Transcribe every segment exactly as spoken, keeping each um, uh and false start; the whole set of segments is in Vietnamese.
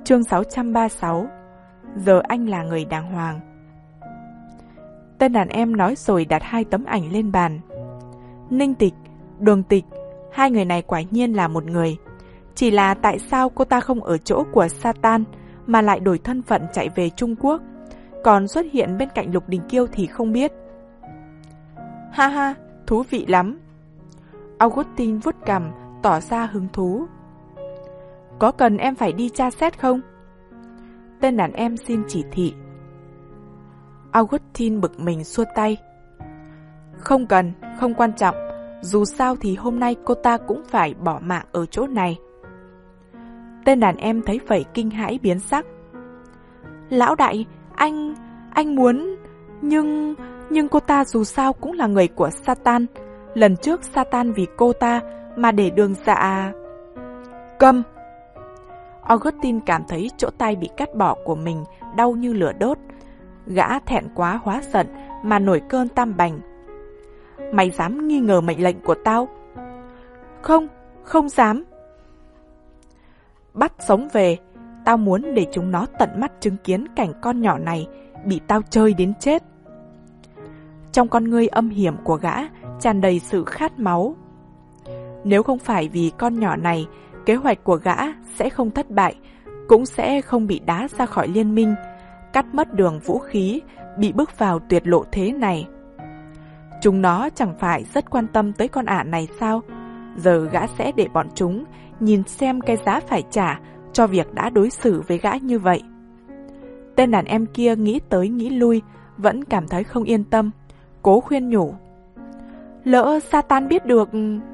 Chương sáu trăm ba mươi sáu. Giờ anh là người đàng hoàng. Tên đàn em nói rồi đặt hai tấm ảnh lên bàn. Ninh Tịch, Đường Tịch, hai người này quả nhiên là một người. Chỉ là tại sao cô ta không ở chỗ của Satan mà lại đổi thân phận chạy về Trung Quốc, còn xuất hiện bên cạnh Lục Đình Kiêu thì không biết. Ha ha, thú vị lắm. Augustine vuốt cằm, tỏ ra hứng thú. Có cần em phải đi tra xét không? Tên đàn em xin chỉ thị. Augustine bực mình xua tay. Không cần, không quan trọng. Dù sao thì hôm nay cô ta cũng phải bỏ mạng ở chỗ này. Tên đàn em thấy vậy kinh hãi biến sắc. Lão đại, anh... anh muốn... Nhưng... nhưng cô ta dù sao cũng là người của Satan. Lần trước Satan vì cô ta mà để đường dạ... Câm! Augustine cảm thấy chỗ tay bị cắt bỏ của mình đau như lửa đốt. Gã thẹn quá hóa giận mà nổi cơn tam bành. Mày dám nghi ngờ mệnh lệnh của tao? Không, không dám. Bắt sống về, tao muốn để chúng nó tận mắt chứng kiến cảnh con nhỏ này bị tao chơi đến chết. Trong con ngươi âm hiểm của gã tràn đầy sự khát máu. Nếu không phải vì con nhỏ này, kế hoạch của gã sẽ không thất bại, cũng sẽ không bị đá ra khỏi liên minh, cắt mất đường vũ khí, bị bước vào tuyệt lộ thế này. Chúng nó chẳng phải rất quan tâm tới con ả này sao? Giờ gã sẽ để bọn chúng nhìn xem cái giá phải trả cho việc đã đối xử với gã như vậy. Tên đàn em kia nghĩ tới nghĩ lui, vẫn cảm thấy không yên tâm, cố khuyên nhủ. Lỡ Satan biết được...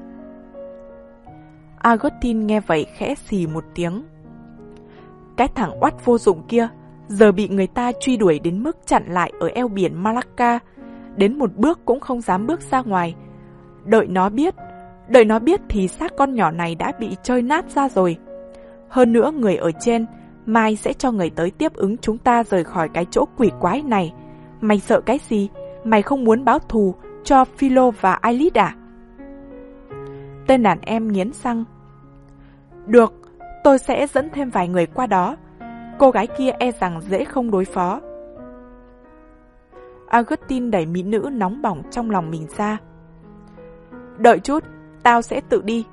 Augustine nghe vậy khẽ xì một tiếng. Cái thằng oắt vô dụng kia, giờ bị người ta truy đuổi đến mức chặn lại ở eo biển Malacca, đến một bước cũng không dám bước ra ngoài. Đợi nó biết, đợi nó biết thì xác con nhỏ này đã bị chơi nát ra rồi. Hơn nữa người ở trên, mai sẽ cho người tới tiếp ứng chúng ta rời khỏi cái chỗ quỷ quái này. Mày sợ cái gì? Mày không muốn báo thù cho Philo và Ailit à? Tên đàn em nghiến răng. Được, tôi sẽ dẫn thêm vài người qua đó. Cô gái kia e rằng dễ không đối phó. Augustine đẩy mỹ nữ nóng bỏng trong lòng mình ra. Đợi chút, tao sẽ tự đi.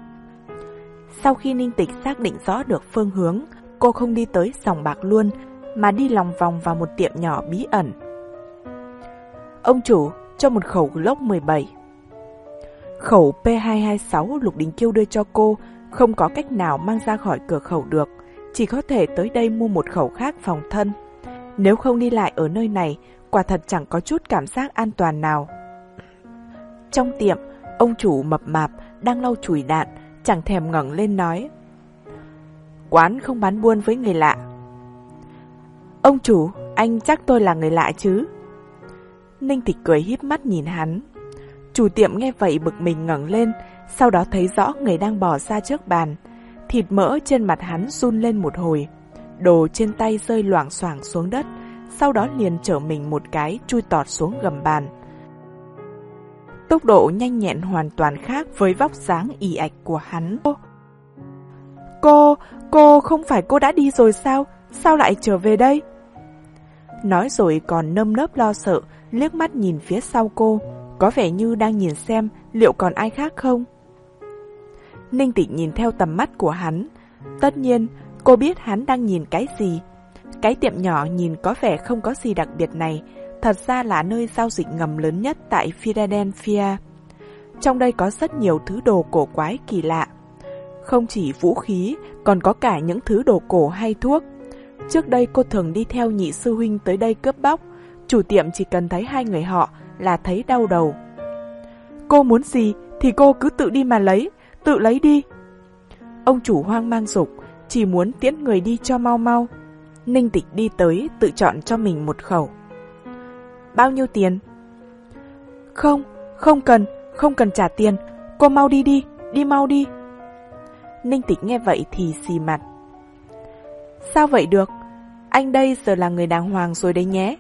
Sau khi Ninh Tịch xác định rõ được phương hướng, cô không đi tới sòng bạc luôn, mà đi lòng vòng vào một tiệm nhỏ bí ẩn. Ông chủ, cho một khẩu Glock mười bảy. Khẩu P hai hai sáu Lục Đình Kiêu đưa cho cô, không có cách nào mang ra khỏi cửa khẩu được, chỉ có thể tới đây mua một khẩu khác phòng thân. Nếu không đi lại ở nơi này, quả thật chẳng có chút cảm giác an toàn nào. Trong tiệm, ông chủ mập mạp đang lau chùi đạn, chẳng thèm ngẩng lên nói. Quán không bán buôn với người lạ. Ông chủ, anh chắc tôi là người lạ chứ? Ninh Tịch cười híp mắt nhìn hắn. Chủ tiệm nghe vậy bực mình ngẩng lên, sau đó thấy rõ người đang bò ra trước bàn. Thịt mỡ trên mặt hắn run lên một hồi, đồ trên tay rơi loảng xoảng xuống đất, sau đó liền trở mình một cái chui tọt xuống gầm bàn. Tốc độ nhanh nhẹn hoàn toàn khác với vóc dáng ì ạch của hắn. Cô, cô không phải cô đã đi rồi sao? Sao lại trở về đây? Nói rồi còn nơm nớp lo sợ, liếc mắt nhìn phía sau cô, có vẻ như đang nhìn xem liệu còn ai khác không. Ninh Tịch nhìn theo tầm mắt của hắn. Tất nhiên, cô biết hắn đang nhìn cái gì. Cái tiệm nhỏ nhìn có vẻ không có gì đặc biệt này, thật ra là nơi giao dịch ngầm lớn nhất tại Philadelphia. Trong đây có rất nhiều thứ đồ cổ quái kỳ lạ. Không chỉ vũ khí, còn có cả những thứ đồ cổ hay thuốc. Trước đây cô thường đi theo nhị sư huynh tới đây cướp bóc, chủ tiệm chỉ cần thấy hai người họ là thấy đau đầu. Cô muốn gì thì cô cứ tự đi mà lấy, tự lấy đi. Ông chủ hoang mang giục, chỉ muốn tiễn người đi cho mau mau. Ninh Tịch đi tới tự chọn cho mình một khẩu. Bao nhiêu tiền? Không, không cần, không cần trả tiền, cô mau đi đi, đi mau đi. Ninh Tịch nghe vậy thì xì mặt. Sao vậy được? Anh đây giờ là người đàng hoàng rồi đấy nhé.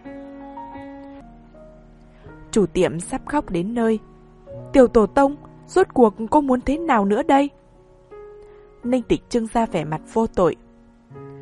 Chủ tiệm sắp khóc đến nơi. Tiểu tổ tông, rốt cuộc cô muốn thế nào nữa đây? Ninh Tịch trưng ra vẻ mặt vô tội.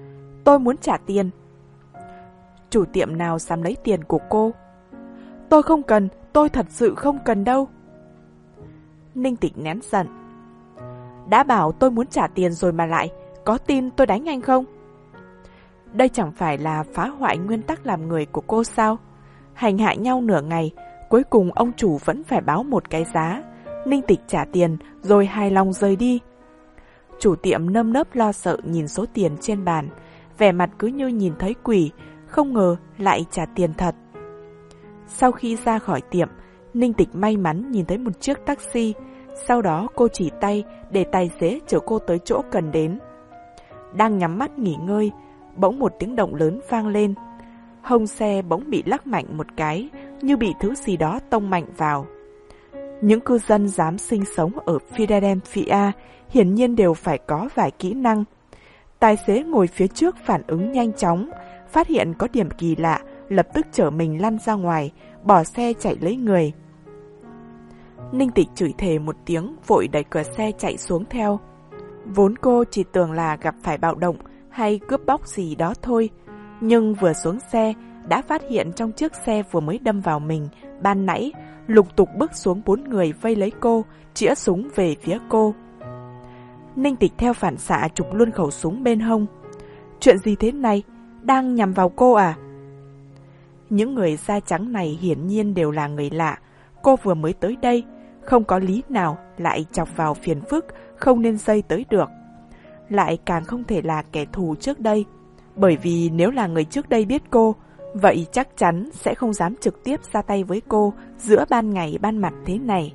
tôi muốn trả tiền. Chủ tiệm nào dám lấy tiền của cô? Tôi không cần, tôi thật sự không cần đâu. Ninh Tịch nén giận. Đã bảo tôi muốn trả tiền rồi mà lại, có tin tôi đánh anh không? Đây chẳng phải là phá hoại nguyên tắc làm người của cô sao? Hành hạ nhau nửa ngày, cuối cùng ông chủ vẫn phải báo một cái giá. Ninh Tịch trả tiền rồi hài lòng rời đi. Chủ tiệm nơm nớp lo sợ nhìn số tiền trên bàn, vẻ mặt cứ như nhìn thấy quỷ, không ngờ lại trả tiền thật. Sau khi ra khỏi tiệm, Ninh Tịch may mắn nhìn thấy một chiếc taxi, sau đó cô chỉ tay để tài xế chở cô tới chỗ cần đến. Đang nhắm mắt nghỉ ngơi, bỗng một tiếng động lớn vang lên. Hông xe bỗng bị lắc mạnh một cái, như bị thứ gì đó tông mạnh vào. Những cư dân dám sinh sống ở Philadelphia hiển nhiên đều phải có vài kỹ năng. Tài xế ngồi phía trước phản ứng nhanh chóng, phát hiện có điểm kỳ lạ, lập tức chở mình lăn ra ngoài, bỏ xe chạy lấy người. Ninh Tịch chửi thề một tiếng, vội đẩy cửa xe chạy xuống theo. Vốn cô chỉ tưởng là gặp phải bạo động hay cướp bóc gì đó thôi, nhưng vừa xuống xe đã phát hiện trong chiếc xe vừa mới đâm vào mình ban nãy lục tục bước xuống bốn người vây lấy cô, chĩa súng về phía cô. Ninh Tịch theo phản xạ chụp luôn khẩu súng bên hông. Chuyện gì thế này? Đang nhằm vào cô à? Những người da trắng này hiển nhiên đều là người lạ. Cô vừa mới tới đây, không có lý nào lại chọc vào phiền phức không nên dây tới được. Lại càng không thể là kẻ thù trước đây, bởi vì nếu là người trước đây biết cô, vậy chắc chắn sẽ không dám trực tiếp ra tay với cô giữa ban ngày ban mặt thế này.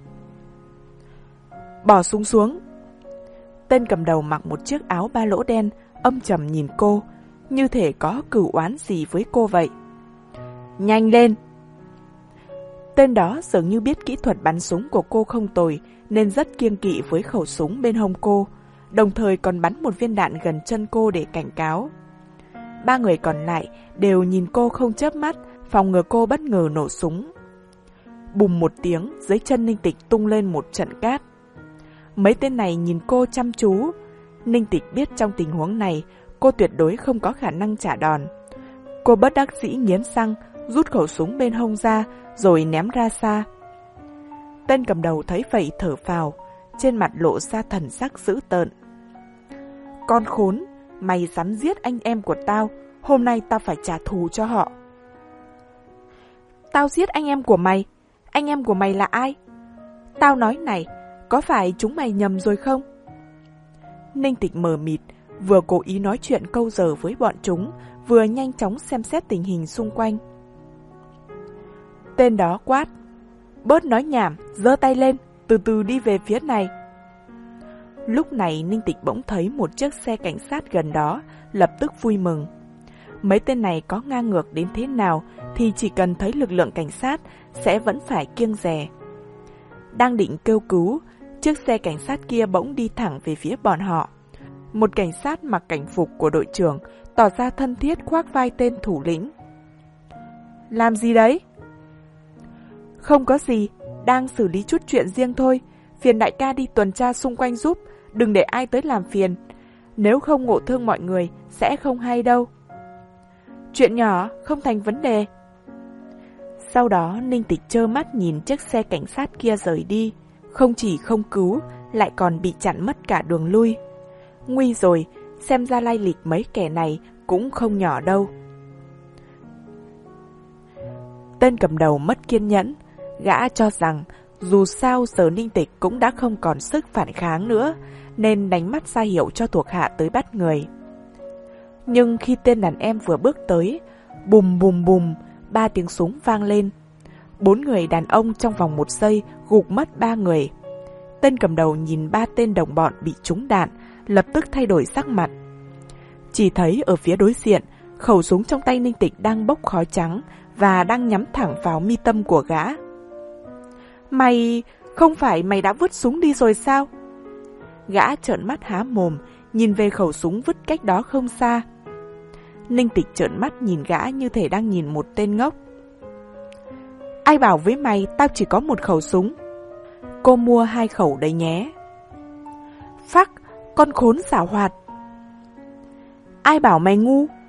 Bỏ súng xuống. Tên cầm đầu mặc một chiếc áo ba lỗ đen, âm trầm nhìn cô, như thể có cửu oán gì với cô vậy. Nhanh lên! Tên đó dường như biết kỹ thuật bắn súng của cô không tồi, nên rất kiêng kỵ với khẩu súng bên hông cô, đồng thời còn bắn một viên đạn gần chân cô để cảnh cáo. Ba người còn lại đều nhìn cô không chớp mắt, phòng ngừa cô bất ngờ nổ súng. Bùm một tiếng, dưới chân Ninh Tịch tung lên một trận cát. Mấy tên này nhìn cô chăm chú. Ninh Tịch biết trong tình huống này, cô tuyệt đối không có khả năng trả đòn. Cô bất đắc dĩ nghiến răng, rút khẩu súng bên hông ra, rồi ném ra xa. Tên cầm đầu thấy vậy thở phào, trên mặt lộ ra thần sắc dữ tợn. Con khốn, mày dám giết anh em của tao, hôm nay tao phải trả thù cho họ. Tao giết anh em của mày? Anh em của mày là ai? Tao nói này, có phải chúng mày nhầm rồi không? Ninh Tịch mờ mịt, vừa cố ý nói chuyện câu giờ với bọn chúng, vừa nhanh chóng xem xét tình hình xung quanh. Tên đó quát, bớt nói nhảm, giơ tay lên, từ từ đi về phía này. Lúc này Ninh Tịch bỗng thấy một chiếc xe cảnh sát gần đó, lập tức vui mừng. Mấy tên này có ngang ngược đến thế nào thì chỉ cần thấy lực lượng cảnh sát sẽ vẫn phải kiêng dè. Đang định kêu cứu, chiếc xe cảnh sát kia bỗng đi thẳng về phía bọn họ. Một cảnh sát mặc cảnh phục của đội trưởng tỏ ra thân thiết khoác vai tên thủ lĩnh. Làm gì đấy? Không có gì, đang xử lý chút chuyện riêng thôi. Phiền đại ca đi tuần tra xung quanh giúp, đừng để ai tới làm phiền. Nếu không ngộ thương mọi người, sẽ không hay đâu. Chuyện nhỏ, không thành vấn đề. Sau đó Ninh Tịch trơ mắt nhìn chiếc xe cảnh sát kia rời đi. Không chỉ không cứu, lại còn bị chặn mất cả đường lui. Nguy rồi, xem ra lai lịch mấy kẻ này cũng không nhỏ đâu. Tên cầm đầu mất kiên nhẫn, gã cho rằng dù sao giờ Ninh Tịch cũng đã không còn sức phản kháng nữa, nên đánh mắt ra hiệu cho thuộc hạ tới bắt người. Nhưng khi tên đàn em vừa bước tới, bùm bùm bùm, ba tiếng súng vang lên. Bốn người đàn ông trong vòng một giây gục mất ba người. Tên cầm đầu nhìn ba tên đồng bọn bị trúng đạn, lập tức thay đổi sắc mặt. Chỉ thấy ở phía đối diện, khẩu súng trong tay Ninh Tịch đang bốc khói trắng và đang nhắm thẳng vào mi tâm của gã. Mày, không phải mày đã vứt súng đi rồi sao? Gã trợn mắt há mồm, nhìn về khẩu súng vứt cách đó không xa. Ninh Tịch trợn mắt nhìn gã như thể đang nhìn một tên ngốc. Ai bảo với mày tao chỉ có một khẩu súng? Cô mua hai khẩu đấy nhé. Phắc, con khốn xảo hoạt. Ai bảo mày ngu,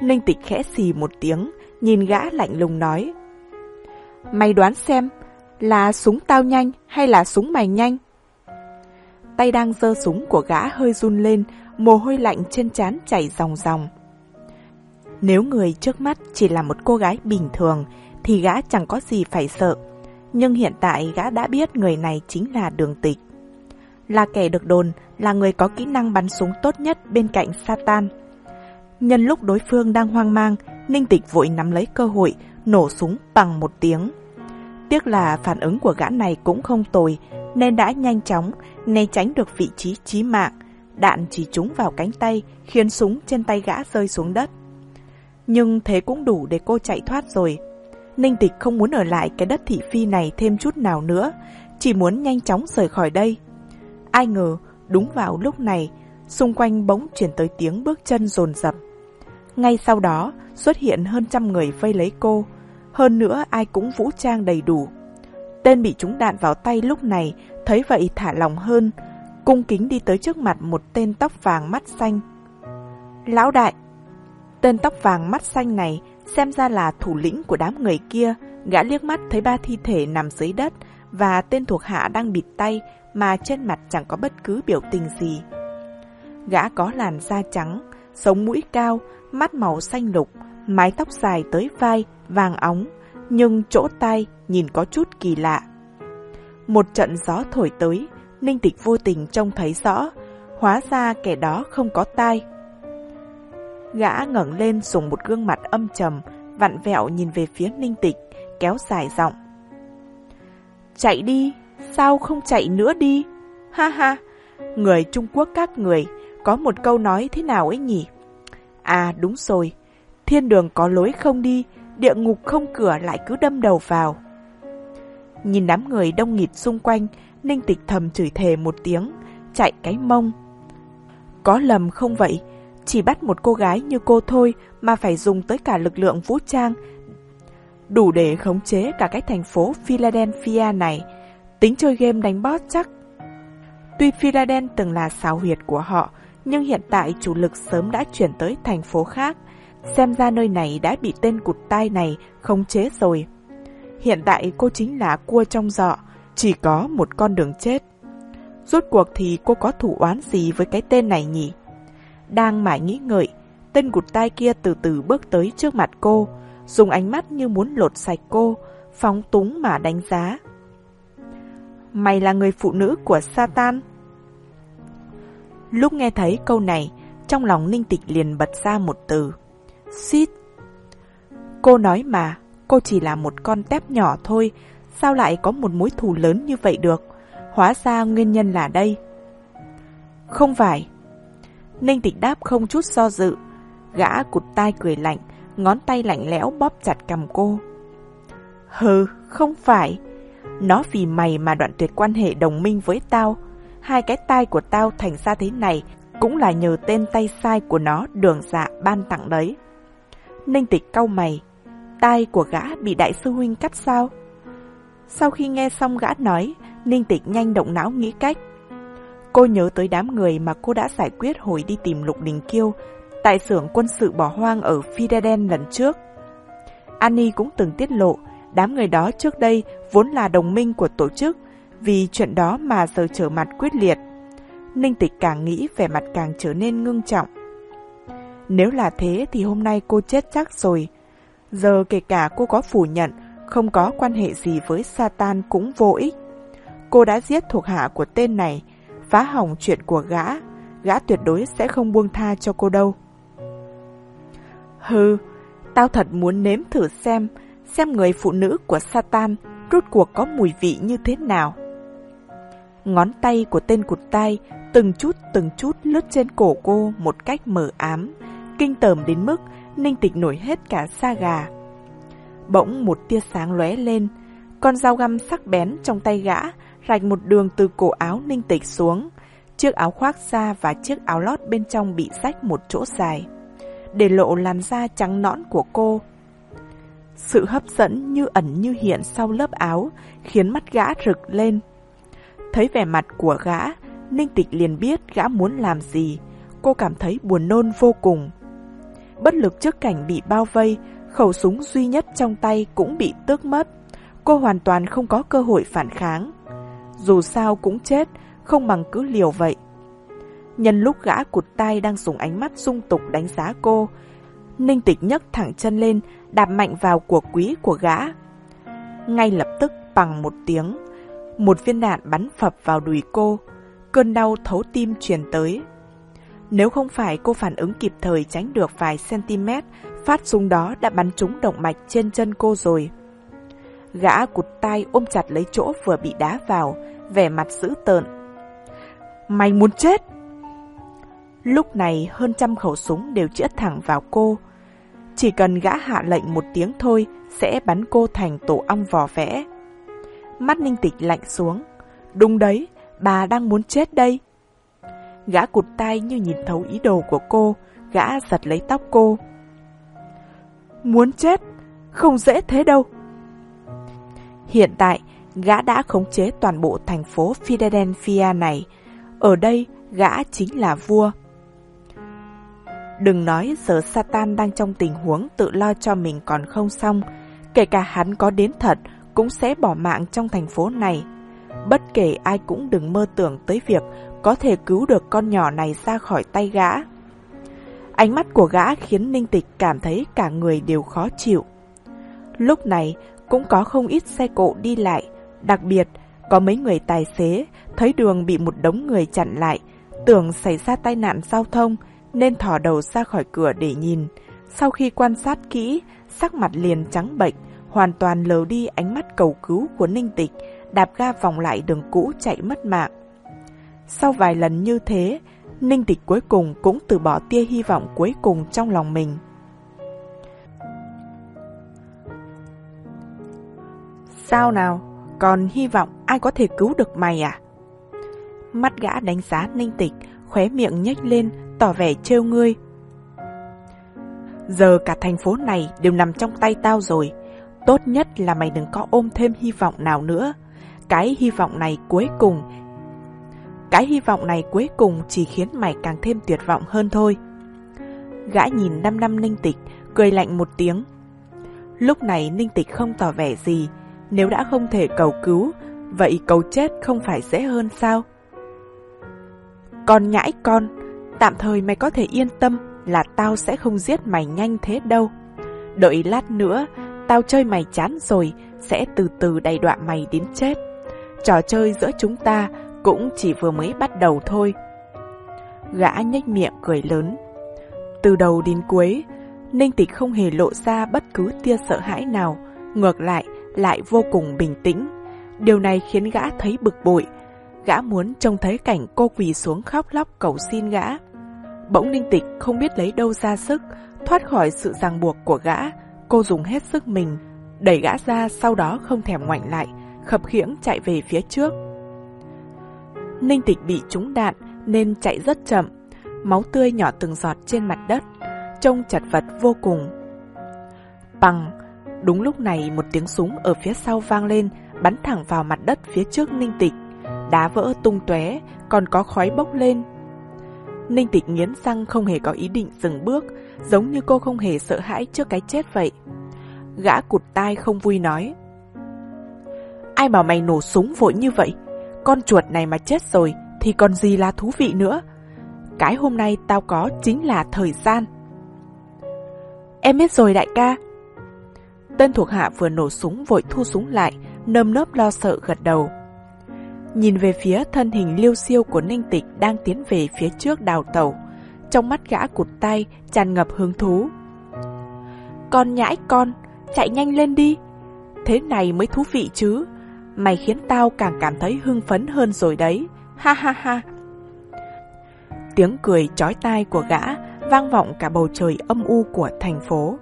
Ninh Tịch khẽ xì một tiếng, nhìn gã lạnh lùng nói: Mày đoán xem, là súng tao nhanh hay là súng mày nhanh? Tay đang giơ súng của gã hơi run lên, mồ hôi lạnh trên trán chảy ròng ròng. Nếu người trước mắt chỉ là một cô gái bình thường thì gã chẳng có gì phải sợ. Nhưng hiện tại gã đã biết người này chính là Đường Tịch. Là kẻ được đồn là người có kỹ năng bắn súng tốt nhất bên cạnh Satan. Nhân lúc đối phương đang hoang mang, Ninh Tịch vội nắm lấy cơ hội, nổ súng bằng một tiếng. Tiếc là phản ứng của gã này cũng không tồi, nên đã nhanh chóng né tránh được vị trí chí mạng. Đạn chỉ trúng vào cánh tay, khiến súng trên tay gã rơi xuống đất. Nhưng thế cũng đủ để cô chạy thoát rồi. Ninh Tịch không muốn ở lại cái đất thị phi này thêm chút nào nữa, chỉ muốn nhanh chóng rời khỏi đây. Ai ngờ, đúng vào lúc này, xung quanh bỗng chuyển tới tiếng bước chân dồn dập. Ngay sau đó, xuất hiện hơn trăm người vây lấy cô. Hơn nữa ai cũng vũ trang đầy đủ. Tên bị trúng đạn vào tay lúc này, thấy vậy thả lòng hơn, cung kính đi tới trước mặt một tên tóc vàng mắt xanh. Lão đại! Tên tóc vàng mắt xanh này xem ra là thủ lĩnh của đám người kia. Gã liếc mắt thấy ba thi thể nằm dưới đất và tên thuộc hạ đang bịt tay mà trên mặt chẳng có bất cứ biểu tình gì. Gã có làn da trắng, sống mũi cao, mắt màu xanh lục, mái tóc dài tới vai, vàng óng, nhưng chỗ tai nhìn có chút kỳ lạ. Một trận gió thổi tới, Ninh Tịch vô tình trông thấy rõ, hóa ra kẻ đó không có tai. Gã ngẩng lên dùng một gương mặt âm trầm, vặn vẹo nhìn về phía Ninh Tịch, kéo dài giọng. Chạy đi, sao không chạy nữa đi? Ha ha, người Trung Quốc các người, có một câu nói thế nào ấy nhỉ? À đúng rồi, thiên đường có lối không đi, địa ngục không cửa lại cứ đâm đầu vào. Nhìn đám người đông nghịt xung quanh, Ninh Tịch thầm chửi thề một tiếng, chạy cái mông. Có lầm không vậy? Chỉ bắt một cô gái như cô thôi mà phải dùng tới cả lực lượng vũ trang, đủ để khống chế cả cái thành phố Philadelphia này. Tính chơi game đánh boss chắc. Tuy Philadelphia từng là xào huyệt của họ, nhưng hiện tại chủ lực sớm đã chuyển tới thành phố khác. Xem ra nơi này đã bị tên cụt tai này khống chế rồi. Hiện tại cô chính là cua trong giỏ, chỉ có một con đường chết. Rốt cuộc thì cô có thủ oán gì với cái tên này nhỉ? Đang mải nghĩ ngợi, tên cụt tai kia từ từ bước tới trước mặt cô, dùng ánh mắt như muốn lột sạch cô, phóng túng mà đánh giá. Mày là người phụ nữ của Satan? Lúc nghe thấy câu này, trong lòng Ninh Tịch liền bật ra một từ: Xít. Cô nói mà, cô chỉ là một con tép nhỏ thôi, sao lại có một mối thù lớn như vậy được? Hóa ra nguyên nhân là đây. Không phải. Ninh Tịch đáp không chút do dự. Gã cụt tai cười lạnh, ngón tay lạnh lẽo bóp chặt cằm cô. Hừ, không phải. Nó vì mày mà đoạn tuyệt quan hệ đồng minh với tao. Hai cái tai của tao thành ra thế này cũng là nhờ tên tay sai của nó Đường Dạ ban tặng đấy. Ninh Tịch cau mày. Tai của gã bị đại sư huynh cắt sao? Sau khi nghe xong gã nói, Ninh Tịch nhanh động não nghĩ cách. Cô nhớ tới đám người mà cô đã giải quyết hồi đi tìm Lục Đình Kiêu tại xưởng quân sự bỏ hoang ở Philadelphia lần trước. Annie cũng từng tiết lộ đám người đó trước đây vốn là đồng minh của tổ chức, vì chuyện đó mà giờ trở mặt quyết liệt. Ninh Tịch càng nghĩ vẻ mặt càng trở nên ngưng trọng. Nếu là thế thì hôm nay cô chết chắc rồi. Giờ kể cả cô có phủ nhận không có quan hệ gì với Satan cũng vô ích. Cô đã giết thuộc hạ của tên này, phá hỏng chuyện của gã. Gã tuyệt đối sẽ không buông tha cho cô đâu. Hừ, tao thật muốn nếm thử xem, xem người phụ nữ của Satan rốt cuộc có mùi vị như thế nào. Ngón tay của tên cụt tai từng chút từng chút lướt trên cổ cô một cách mờ ám, kinh tởm đến mức Ninh Tịch nổi hết cả da gà. Bỗng một tia sáng lóe lên, con dao găm sắc bén trong tay gã rạch một đường từ cổ áo Ninh Tịch xuống. Chiếc áo khoác da và chiếc áo lót bên trong bị rách một chỗ dài, để lộ làn da trắng nõn của cô. Sự hấp dẫn như ẩn như hiện sau lớp áo khiến mắt gã rực lên. Thấy vẻ mặt của gã, Ninh Tịch liền biết gã muốn làm gì. Cô cảm thấy buồn nôn vô cùng. Bất lực trước cảnh bị bao vây, khẩu súng duy nhất trong tay cũng bị tước mất. Cô hoàn toàn không có cơ hội phản kháng. Dù sao cũng chết, không bằng cứ liều vậy. Nhân lúc gã cụt tay đang dùng ánh mắt dung tục đánh giá cô, Ninh Tịch nhấc thẳng chân lên, đạp mạnh vào của quý của gã. Ngay lập tức bằng một tiếng, một viên đạn bắn phập vào đùi cô. Cơn đau thấu tim truyền tới. Nếu không phải cô phản ứng kịp thời tránh được vài cm, phát súng đó đã bắn trúng động mạch trên chân cô rồi. Gã cụt tay ôm chặt lấy chỗ vừa bị đá vào, vẻ mặt dữ tợn. Mày muốn chết! Lúc này hơn trăm khẩu súng đều chĩa thẳng vào cô. Chỉ cần gã hạ lệnh một tiếng thôi sẽ bắn cô thành tổ ong vò vẽ. Mắt Ninh Tịch lạnh xuống. Đúng đấy, bà đang muốn chết đây. Gã cụt tay như nhìn thấu ý đồ của cô, gã giật lấy tóc cô. Muốn chết? Không dễ thế đâu. Hiện tại, gã đã khống chế toàn bộ thành phố Philadelphia này. Ở đây, gã chính là vua. Đừng nói giờ Satan đang trong tình huống tự lo cho mình còn không xong. Kể cả hắn có đến thật, cũng sẽ bỏ mạng trong thành phố này. Bất kể ai cũng đừng mơ tưởng tới việc có thể cứu được con nhỏ này ra khỏi tay gã. Ánh mắt của gã khiến Ninh Tịch cảm thấy cả người đều khó chịu. Lúc này cũng có không ít xe cộ đi lại, đặc biệt có mấy người tài xế thấy đường bị một đống người chặn lại, tưởng xảy ra tai nạn giao thông nên thò đầu ra khỏi cửa để nhìn. Sau khi quan sát kỹ, sắc mặt liền trắng bệch, hoàn toàn lờ đi ánh mắt cầu cứu của Ninh Tịch, đạp ga vòng lại đường cũ chạy mất mạng. Sau vài lần như thế, Ninh Tịch cuối cùng cũng từ bỏ tia hy vọng cuối cùng trong lòng mình. Sao nào, còn hy vọng ai có thể cứu được mày à? Mắt gã đánh giá Ninh Tịch, khóe miệng nhếch lên, tỏ vẻ trêu ngươi. Giờ cả thành phố này đều nằm trong tay tao rồi. Tốt nhất là mày đừng có ôm thêm hy vọng nào nữa. Cái hy vọng này cuối cùng Cái hy vọng này cuối cùng chỉ khiến mày càng thêm tuyệt vọng hơn thôi. Gã nhìn năm năm Ninh Tịch, cười lạnh một tiếng. Lúc này Ninh Tịch không tỏ vẻ gì. Nếu đã không thể cầu cứu, vậy cầu chết không phải dễ hơn sao? Con nhãi con, tạm thời mày có thể yên tâm là tao sẽ không giết mày nhanh thế đâu. Đợi lát nữa, tao chơi mày chán rồi, sẽ từ từ đày đọa mày đến chết. Trò chơi giữa chúng ta cũng chỉ vừa mới bắt đầu thôi. Gã nhếch miệng cười lớn. Từ đầu đến cuối, Ninh Tịch không hề lộ ra bất cứ tia sợ hãi nào, ngược lại lại vô cùng bình tĩnh. Điều này khiến gã thấy bực bội. Gã muốn trông thấy cảnh cô quỳ xuống khóc lóc cầu xin gã. Bỗng Ninh Tịch không biết lấy đâu ra sức thoát khỏi sự ràng buộc của gã. Cô dùng hết sức mình đẩy gã ra, sau đó không thèm ngoảnh lại, khập khiễng chạy về phía trước. Ninh Tịch bị trúng đạn nên chạy rất chậm, máu tươi nhỏ từng giọt trên mặt đất, trông chật vật vô cùng. Bằng, đúng lúc này một tiếng súng ở phía sau vang lên, bắn thẳng vào mặt đất phía trước Ninh Tịch. Đá vỡ tung tóe, còn có khói bốc lên. Ninh Tịch nghiến răng không hề có ý định dừng bước, giống như cô không hề sợ hãi trước cái chết vậy. Gã cụt tai không vui nói. Ai bảo mày nổ súng vội như vậy? Con chuột này mà chết rồi thì còn gì là thú vị nữa. Cái hôm nay tao có chính là thời gian. Em biết rồi đại ca. Tên thuộc hạ vừa nổ súng vội thu súng lại, nơm nớp lo sợ gật đầu. Nhìn về phía thân hình liêu xiêu của Ninh Tịch đang tiến về phía trước đào tẩu, trong mắt gã cụt tay tràn ngập hứng thú. Con nhãi con, chạy nhanh lên đi. Thế này mới thú vị chứ. Mày khiến tao càng cảm thấy hưng phấn hơn rồi đấy. Ha ha ha. Tiếng cười chói tai của gã vang vọng cả bầu trời âm u của thành phố.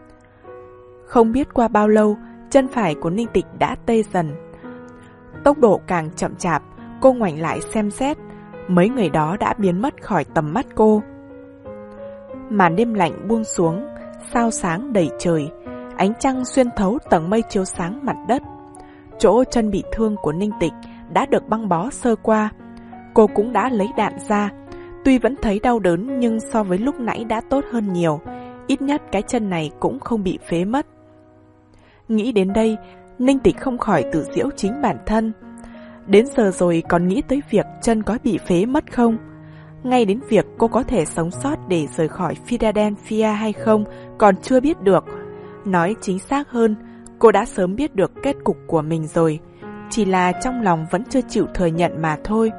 Không biết qua bao lâu, chân phải của Ninh Tịch đã tê dần. Tốc độ càng chậm chạp, cô ngoảnh lại xem xét, mấy người đó đã biến mất khỏi tầm mắt cô. Màn đêm lạnh buông xuống, sao sáng đầy trời, ánh trăng xuyên thấu tầng mây chiếu sáng mặt đất. Chỗ chân bị thương của Ninh Tịch đã được băng bó sơ qua. Cô cũng đã lấy đạn ra, tuy vẫn thấy đau đớn nhưng so với lúc nãy đã tốt hơn nhiều, ít nhất cái chân này cũng không bị phế mất. Nghĩ đến đây, Ninh Tịch không khỏi tự giễu chính bản thân. Đến giờ rồi còn nghĩ tới việc chân có bị phế mất không? Ngay đến việc cô có thể sống sót để rời khỏi Philadelphia hay không còn chưa biết được. Nói chính xác hơn, cô đã sớm biết được kết cục của mình rồi, chỉ là trong lòng vẫn chưa chịu thừa nhận mà thôi.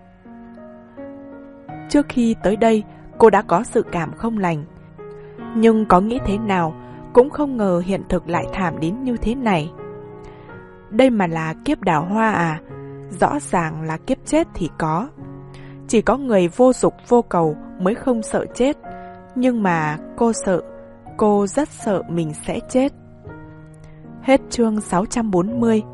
Trước khi tới đây, cô đã có dự cảm không lành. Nhưng có nghĩ thế nào, cũng không ngờ hiện thực lại thảm đến như thế này. Đây mà là kiếp đào hoa à? Rõ ràng là kiếp chết thì có. Chỉ có người vô dục vô cầu mới không sợ chết. Nhưng mà cô sợ, cô rất sợ mình sẽ chết. Hết chương sáu trăm bốn mươi.